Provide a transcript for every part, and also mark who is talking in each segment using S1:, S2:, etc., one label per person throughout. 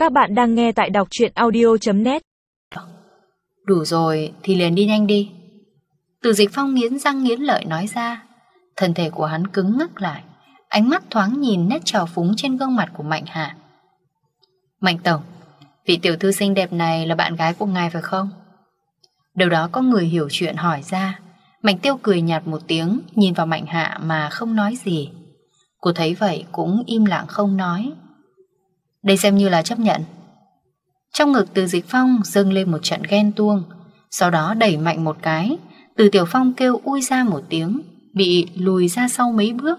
S1: Các bạn đang nghe tại đọc truyện audio.net.
S2: Đủ rồi thì liền đi nhanh đi. Từ Dịch Phong nghiến răng nghiến lợi nói ra. Thân thể của hắn cứng ngắc lại, ánh mắt thoáng nhìn nét trào phúng trên gương mặt của Mạnh Hạ. Mạnh tổng, vị tiểu thư xinh đẹp này là bạn gái của ngài phải không? Đâu đó có người hiểu chuyện hỏi ra. Mạnh Tiêu cười nhạt một tiếng, nhìn vào Mạnh Hạ mà không nói gì. Cô thấy vậy cũng im lặng không nói. Đây xem như là chấp nhận. Trong ngực Từ Dịch Phong dâng lên một trận ghen tuông, sau đó đẩy mạnh một cái. Từ Tiểu Phong kêu ui ra một tiếng, bị lùi ra sau mấy bước.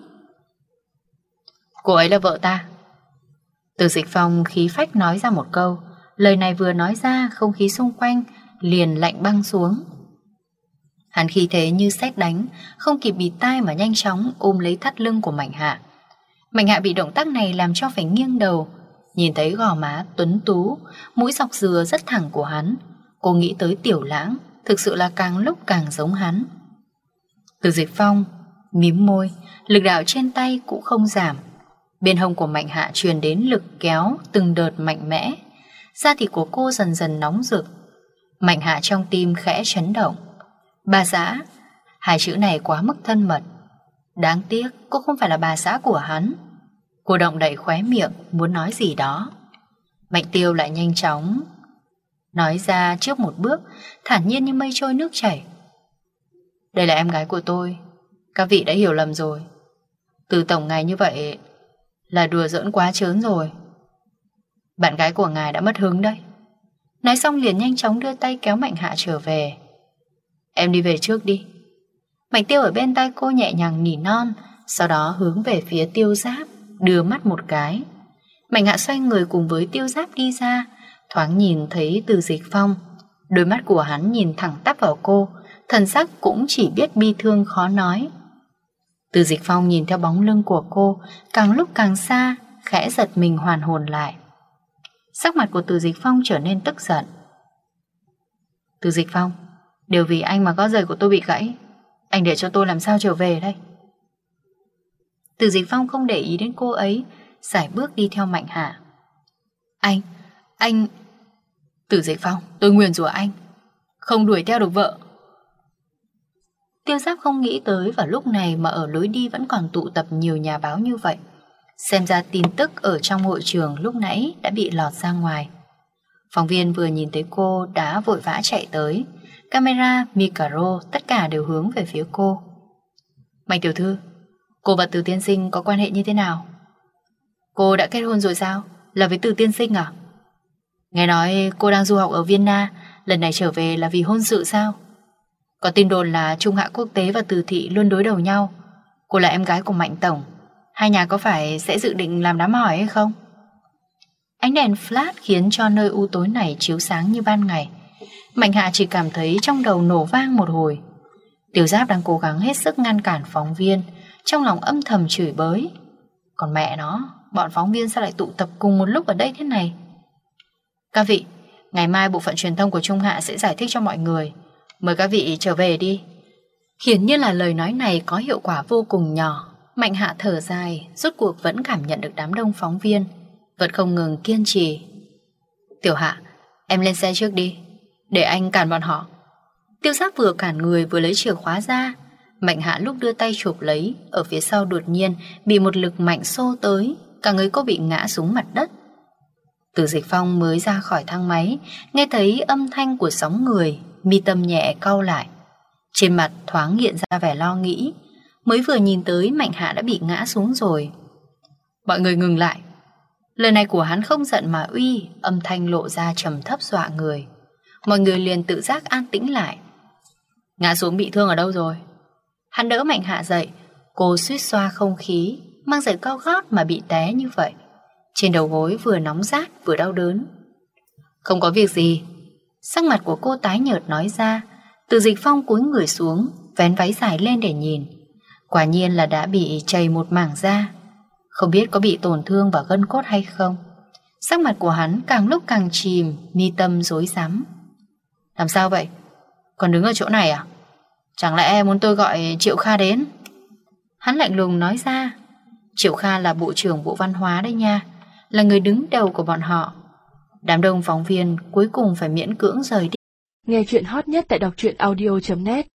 S2: Cô ấy là vợ ta. Từ Dịch Phong khí phách nói ra một câu. Lời này vừa nói ra, không khí xung quanh liền lạnh băng xuống. Hắn khí thế như sét đánh, không kịp bịt tai mà nhanh chóng ôm lấy thắt lưng của Mạnh Hạ. Mạnh Hạ bị động tác này làm cho phải nghiêng đầu. Nhìn thấy gò má tuấn tú, mũi dọc dừa rất thẳng của hắn, cô nghĩ tới Tiểu Lãng, thực sự là càng lúc càng giống hắn. Từ Dịch Phong mím môi, lực đạo trên tay cũng không giảm. Bên hông của Mạnh Hạ truyền đến lực kéo từng đợt mạnh mẽ. Da thịt của cô dần dần nóng rực. Mạnh Hạ trong tim khẽ chấn động. Bà xã, hai chữ này quá mức thân mật. Đáng tiếc cô không phải là bà xã của hắn. Cô động đậy khóe miệng muốn nói gì đó. Mạnh Tiêu lại nhanh chóng nói ra trước một bước, thản nhiên như mây trôi nước chảy. Đây là em gái của tôi. Các vị đã hiểu lầm rồi. Từ tổng ngài như vậy là đùa giỡn quá trớn rồi. Bạn gái của ngài đã mất hứng đấy. Nói xong liền nhanh chóng đưa tay kéo Mạnh Hạ trở về. Em đi về trước đi. Mạnh Tiêu ở bên tay cô nhẹ nhàng nỉ non, sau đó hướng về phía Tiêu Giáp, đưa mắt một cái. Mạnh Hạ xoay người cùng với Tiêu Giáp đi ra, thoáng nhìn thấy Từ Dịch Phong. Đôi mắt của hắn nhìn thẳng tắp vào cô, thần sắc cũng chỉ biết bi thương khó nói. Từ Dịch Phong nhìn theo bóng lưng của cô, càng lúc càng xa, khẽ giật mình hoàn hồn lại. Sắc mặt của Từ Dịch Phong trở nên tức giận. Từ Dịch Phong, đều vì anh mà gót giày của tôi bị gãy. Anh để cho tôi làm sao trở về đây? Từ Dịch Phong không để ý đến cô ấy, sải bước đi theo Mạnh Hạ. Anh... Từ Dịch Phong, tôi nguyền rủa anh, không đuổi theo được vợ. Tiêu Giáp không nghĩ tới vào lúc này mà ở lối đi vẫn còn tụ tập nhiều nhà báo như vậy. Xem ra tin tức ở trong hội trường lúc nãy đã bị lọt ra ngoài. Phóng viên vừa nhìn thấy cô đã vội vã chạy tới. Camera, micro, tất cả đều hướng về phía cô. Mạnh tiểu thư, cô và Từ tiên sinh có quan hệ như thế nào? Cô đã kết hôn rồi sao? Là với Từ tiên sinh à? Nghe nói cô đang du học ở Vienna, lần này trở về là vì hôn sự sao? Có tin đồn là Trung Hạ Quốc tế và Từ thị luôn đối đầu nhau. Cô là em gái của Mạnh tổng, hai nhà có phải sẽ dự định làm đám hỏi hay không? Ánh đèn flash khiến cho nơi u tối này chiếu sáng như ban ngày. Mạnh Hạ chỉ cảm thấy trong đầu nổ vang một hồi. Tiểu Giáp đang cố gắng hết sức ngăn cản phóng viên, trong lòng âm thầm chửi bới. Còn mẹ nó, bọn phóng viên sao lại tụ tập cùng một lúc ở đây thế này? Các vị, ngày mai bộ phận truyền thông của Trung Hạ sẽ giải thích cho mọi người. Mời các vị trở về đi. Hiển nhiên là lời nói này có hiệu quả vô cùng nhỏ. Mạnh Hạ thở dài, rốt cuộc vẫn cảm nhận được đám đông phóng viên, vẫn không ngừng kiên trì. Tiểu Hạ, em lên xe trước đi, để anh cản bọn họ. Tiêu Giáp vừa cản người vừa lấy chìa khóa ra. Mạnh Hạ lúc đưa tay chụp lấy, ở phía sau đột nhiên bị một lực mạnh xô tới, cả người cô bị ngã xuống mặt đất. Từ Dịch Phong mới ra khỏi thang máy, nghe thấy âm thanh của sóng người, mi tâm nhẹ cau lại. Trên mặt thoáng hiện ra vẻ lo nghĩ, mới vừa nhìn tới Mạnh Hạ đã bị ngã xuống rồi. Mọi người ngừng lại. Lời này của hắn không giận mà uy, âm thanh lộ ra trầm thấp dọa người. Mọi người liền tự giác an tĩnh lại. Ngã xuống bị thương ở đâu rồi? Hắn đỡ Mạnh Hạ dậy. Cô suýt xoa không khí, mang giày cao gót mà bị té như vậy. Trên đầu gối vừa nóng rát vừa đau đớn. Không có việc gì. Sắc mặt của cô tái nhợt nói ra. Từ Dịch Phong cúi người xuống, vén váy dài lên để nhìn. Quả nhiên là đã bị chảy một mảng da. Không biết có bị tổn thương vào gân cốt hay không. Sắc mặt của hắn càng lúc càng chìm, mi tâm rối rắm. Làm sao vậy? Còn đứng ở chỗ này à? Chẳng lẽ muốn tôi gọi Triệu Kha đến? Hắn lạnh lùng nói ra. Triệu Kha là bộ trưởng Bộ Văn hóa đấy nha, là người đứng đầu của bọn họ. Đám đông phóng viên cuối cùng phải miễn cưỡng rời đi.
S1: Nghe chuyện hot nhất tại đọc truyện audio.net